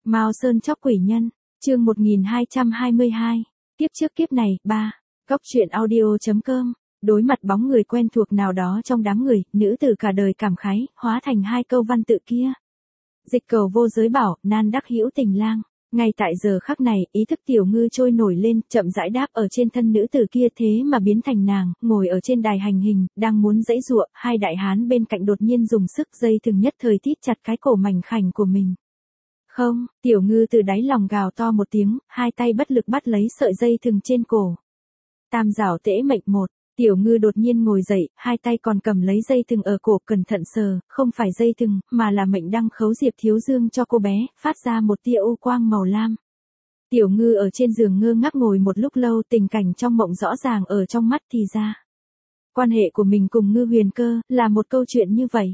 Mao Sơn chóc quỷ nhân, chương 1222, kiếp trước kiếp này, 3, Góc truyện audio.com, đối mặt bóng người quen thuộc nào đó trong đám người, nữ tử cả đời cảm khái, hóa thành hai câu văn tự kia. Dịch cầu vô giới bảo, nan đắc hữu tình lang. Ngay tại giờ khắc này, ý thức Tiểu Ngư trôi nổi lên, chậm rãi đáp ở trên thân nữ tử kia thế mà biến thành nàng, ngồi ở trên đài hành hình, đang muốn giãy giụa, hai đại hán bên cạnh đột nhiên dùng sức dây thừng nhất thời thít chặt cái cổ mảnh khảnh của mình. Không, Tiểu Ngư từ đáy lòng gào to một tiếng, hai tay bất lực bắt lấy sợi dây thừng trên cổ. Tam giảo tễ mệnh một. Tiểu Ngư đột nhiên ngồi dậy, hai tay còn cầm lấy dây thừng ở cổ, cẩn thận sờ, không phải dây thừng, mà là mệnh đăng khấu Diệp Thiếu Dương cho cô bé, phát ra một tia u quang màu lam. Tiểu Ngư ở trên giường ngơ ngác ngồi một lúc lâu, tình cảnh trong mộng rõ ràng ở trong mắt thì ra. Quan hệ của mình cùng Ngư Huyền Cơ, là một câu chuyện như vậy.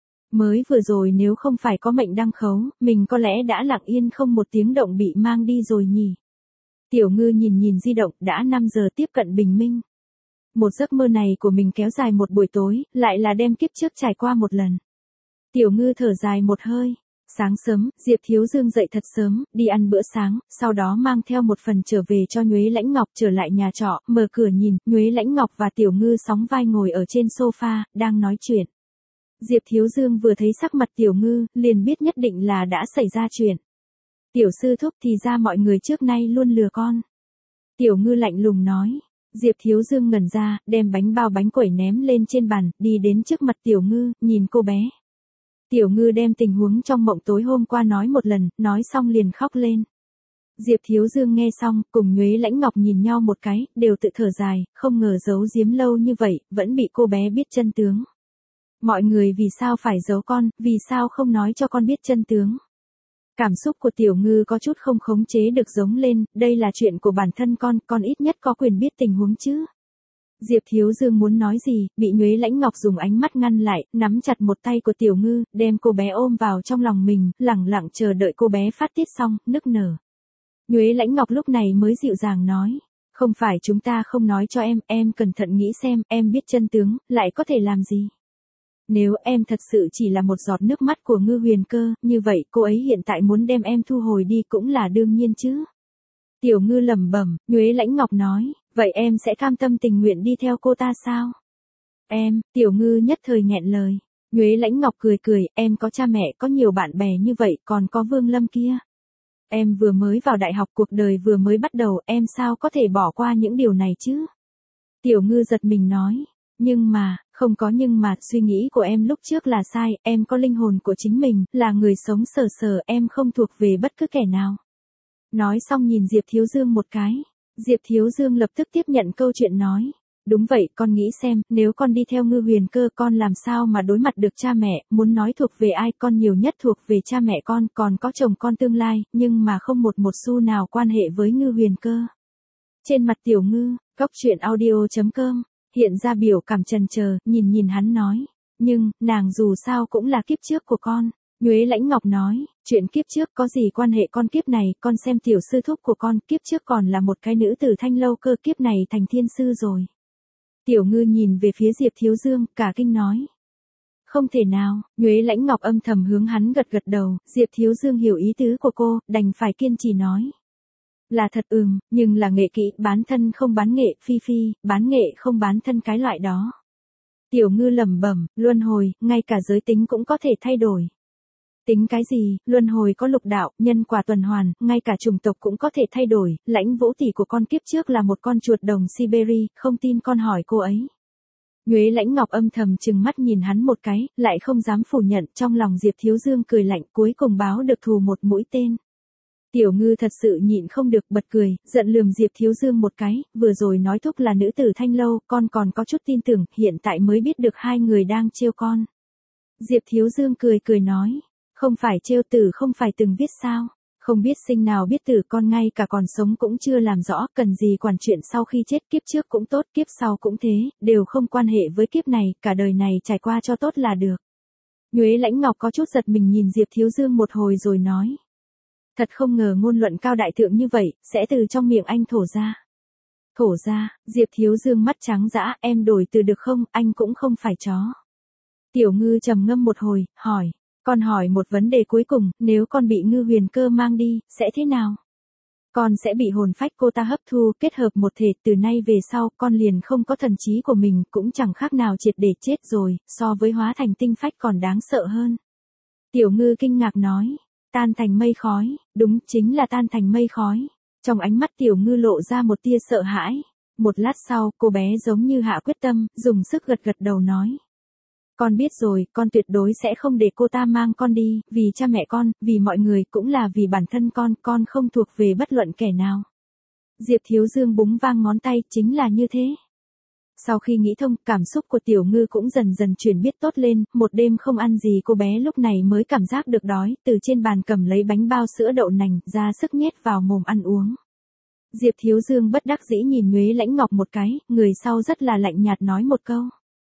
Mới vừa rồi nếu không phải có mệnh đăng khấu, mình có lẽ đã lặng yên không một tiếng động bị mang đi rồi nhỉ. Tiểu Ngư nhìn di động, đã 5 giờ tiếp cận bình minh. Một giấc mơ này của mình kéo dài một buổi tối, lại là đem kiếp trước trải qua một lần. Tiểu Ngư thở dài một hơi. Sáng sớm, Diệp Thiếu Dương dậy thật sớm, đi ăn bữa sáng, sau đó mang theo một phần trở về cho Nhuế Lãnh Ngọc, trở lại nhà trọ, mở cửa nhìn, Nhuế Lãnh Ngọc và Tiểu Ngư sóng vai ngồi ở trên sofa, đang nói chuyện. Diệp Thiếu Dương vừa thấy sắc mặt Tiểu Ngư, liền biết nhất định là đã xảy ra chuyện. Tiểu sư thúc, thì ra mọi người trước nay luôn lừa con. Tiểu Ngư lạnh lùng nói. Diệp Thiếu Dương ngẩn ra, đem bánh bao bánh quẩy ném lên trên bàn, đi đến trước mặt Tiểu Ngư, nhìn cô bé. Tiểu Ngư đem tình huống trong mộng tối hôm qua nói một lần, nói xong liền khóc lên. Diệp Thiếu Dương nghe xong, cùng Nhuế Lãnh Ngọc nhìn nhau một cái, đều tự thở dài, không ngờ giấu giếm lâu như vậy, vẫn bị cô bé biết chân tướng. Mọi người vì sao phải giấu con, vì sao không nói cho con biết chân tướng. Cảm xúc của Tiểu Ngư có chút không khống chế được giống lên, đây là chuyện của bản thân con ít nhất có quyền biết tình huống chứ. Diệp Thiếu Dương muốn nói gì, bị Nhuế Lãnh Ngọc dùng ánh mắt ngăn lại, nắm chặt một tay của Tiểu Ngư, đem cô bé ôm vào trong lòng mình, lẳng lặng chờ đợi cô bé phát tiết xong, nức nở. Nhuế Lãnh Ngọc lúc này mới dịu dàng nói, không phải chúng ta không nói cho em cẩn thận nghĩ xem, em biết chân tướng, lại có thể làm gì. Nếu em thật sự chỉ là một giọt nước mắt của Ngư Huyền Cơ, như vậy cô ấy hiện tại muốn đem em thu hồi đi cũng là đương nhiên chứ. Tiểu Ngư lẩm bẩm, Nhuế Lãnh Ngọc nói, vậy em sẽ cam tâm tình nguyện đi theo cô ta sao? Em, Tiểu Ngư nhất thời nghẹn lời. Nhuế Lãnh Ngọc cười, em có cha mẹ, có nhiều bạn bè như vậy, còn có Vương Lâm kia. Em vừa mới vào đại học, cuộc đời vừa mới bắt đầu, em sao có thể bỏ qua những điều này chứ? Tiểu Ngư giật mình nói. Nhưng mà, không có nhưng mà, suy nghĩ của em lúc trước là sai, em có linh hồn của chính mình, là người sống sờ, em không thuộc về bất cứ kẻ nào. Nói xong nhìn Diệp Thiếu Dương một cái. Diệp Thiếu Dương lập tức tiếp nhận câu chuyện nói. Đúng vậy, con nghĩ xem, nếu con đi theo Ngư Huyền Cơ con làm sao mà đối mặt được cha mẹ, muốn nói thuộc về ai, con nhiều nhất thuộc về cha mẹ con, còn có chồng con tương lai, nhưng mà không một xu nào quan hệ với Ngư Huyền Cơ. Trên mặt Tiểu Ngư, Góc truyện audio.com, hiện ra biểu cảm chần chờ, nhìn hắn nói. Nhưng, nàng dù sao cũng là kiếp trước của con. Nhuế Lãnh Ngọc nói, chuyện kiếp trước có gì quan hệ con kiếp này, con xem tiểu sư thúc của con, kiếp trước còn là một cái nữ tử Thanh Lâu Cơ, kiếp này thành thiên sư rồi. Tiểu Ngư nhìn về phía Diệp Thiếu Dương, cả kinh nói. Không thể nào, Nhuế Lãnh Ngọc âm thầm hướng hắn gật đầu, Diệp Thiếu Dương hiểu ý tứ của cô, đành phải kiên trì nói. Là thật nhưng là nghệ kỹ, bán thân không bán nghệ, phi, bán nghệ không bán thân cái loại đó. Tiểu Ngư lẩm bẩm, luân hồi, ngay cả giới tính cũng có thể thay đổi. Tính cái gì, luân hồi có lục đạo, nhân quả tuần hoàn, ngay cả chủng tộc cũng có thể thay đổi, Lãnh Vũ tỷ của con kiếp trước là một con chuột đồng Siberia, không tin con hỏi cô ấy. Nhuế Lãnh Ngọc âm thầm trừng mắt nhìn hắn một cái, lại không dám phủ nhận, trong lòng Diệp Thiếu Dương cười lạnh, cuối cùng báo được thù một mũi tên. Tiểu Ngư thật sự nhịn không được bật cười, giận lườm Diệp Thiếu Dương một cái, vừa rồi nói thúc là nữ tử Thanh Lâu, con còn có chút tin tưởng, hiện tại mới biết được hai người đang trêu con. Diệp Thiếu Dương cười nói, không phải trêu tử không phải từng viết sao, không biết sinh nào biết tử, con ngay cả còn sống cũng chưa làm rõ, cần gì quản chuyện sau khi chết, kiếp trước cũng tốt, kiếp sau cũng thế, đều không quan hệ với kiếp này, cả đời này trải qua cho tốt là được. Nhuế Lãnh Ngọc có chút giật mình nhìn Diệp Thiếu Dương một hồi rồi nói. Thật không ngờ ngôn luận cao đại thượng như vậy, sẽ từ trong miệng anh thổ ra. Thổ ra, Diệp Thiếu Dương mắt trắng dã, em đổi từ được không, anh cũng không phải chó. Tiểu Ngư trầm ngâm một hồi, hỏi, Con hỏi một vấn đề cuối cùng, nếu con bị Ngư Huyền Cơ mang đi, sẽ thế nào? Con sẽ bị hồn phách cô ta hấp thu, kết hợp một thể, từ nay về sau, con liền không có thần trí của mình, cũng chẳng khác nào triệt để chết rồi, so với hóa thành tinh phách còn đáng sợ hơn. Tiểu Ngư kinh ngạc nói, tan thành mây khói, đúng, chính là tan thành mây khói. Trong ánh mắt Tiểu Ngư lộ ra một tia sợ hãi. Một lát sau, cô bé giống như hạ quyết tâm, dùng sức gật gật đầu nói. Con biết rồi, con tuyệt đối sẽ không để cô ta mang con đi, vì cha mẹ con, vì mọi người, cũng là vì bản thân con không thuộc về bất luận kẻ nào. Diệp Thiếu Dương búng vang ngón tay, chính là như thế. Sau khi nghĩ thông, cảm xúc của Tiểu Ngư cũng dần dần chuyển biến tốt lên, một đêm không ăn gì cô bé lúc này mới cảm giác được đói, từ trên bàn cầm lấy bánh bao sữa đậu nành, ra sức nhét vào mồm ăn uống. Diệp Thiếu Dương bất đắc dĩ nhìn Nhuế Lãnh Ngọc một cái, người sau rất là lạnh nhạt nói một câu.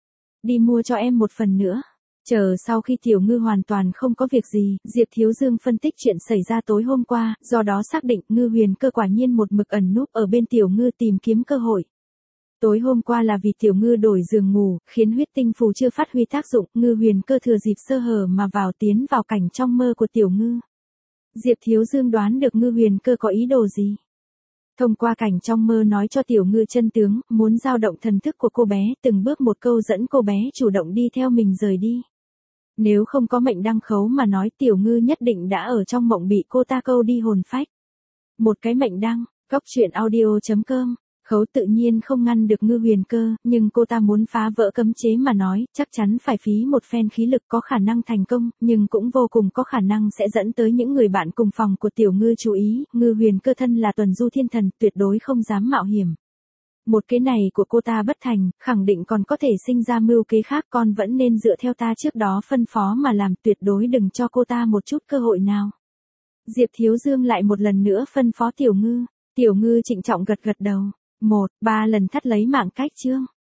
Đi mua cho em một phần nữa. Chờ sau khi Tiểu Ngư hoàn toàn không có việc gì, Diệp Thiếu Dương phân tích chuyện xảy ra tối hôm qua, do đó xác định Ngư Huyền Cơ quả nhiên một mực ẩn núp ở bên Tiểu Ngư tìm kiếm cơ hội. Tối hôm qua là vì Tiểu Ngư đổi giường ngủ, khiến huyết tinh phù chưa phát huy tác dụng, Ngư Huyền Cơ thừa dịp sơ hở mà tiến vào cảnh trong mơ của Tiểu Ngư. Diệp Thiếu Dương đoán được Ngư Huyền Cơ có ý đồ gì. Thông qua cảnh trong mơ nói cho Tiểu Ngư chân tướng, muốn dao động thần thức của cô bé, từng bước một câu dẫn cô bé chủ động đi theo mình rời đi. Nếu không có mệnh đăng khấu mà nói Tiểu Ngư nhất định đã ở trong mộng bị cô ta câu đi hồn phách. Một cái mệnh đăng, goctruyện.audio.com. Khấu tự nhiên không ngăn được Ngư Huyền Cơ, nhưng cô ta muốn phá vỡ cấm chế mà nói, chắc chắn phải phí một phen khí lực có khả năng thành công, nhưng cũng vô cùng có khả năng sẽ dẫn tới những người bạn cùng phòng của Tiểu Ngư chú ý, Ngư Huyền Cơ thân là tuần du thiên thần, tuyệt đối không dám mạo hiểm. Một kế này của cô ta bất thành, khẳng định còn có thể sinh ra mưu kế khác, con vẫn nên dựa theo ta trước đó phân phó mà làm, tuyệt đối đừng cho cô ta một chút cơ hội nào. Diệp Thiếu Dương lại một lần nữa phân phó Tiểu Ngư. Tiểu Ngư trịnh trọng gật gật đầu. 1. 3 lần thắt lấy mạng cách chương.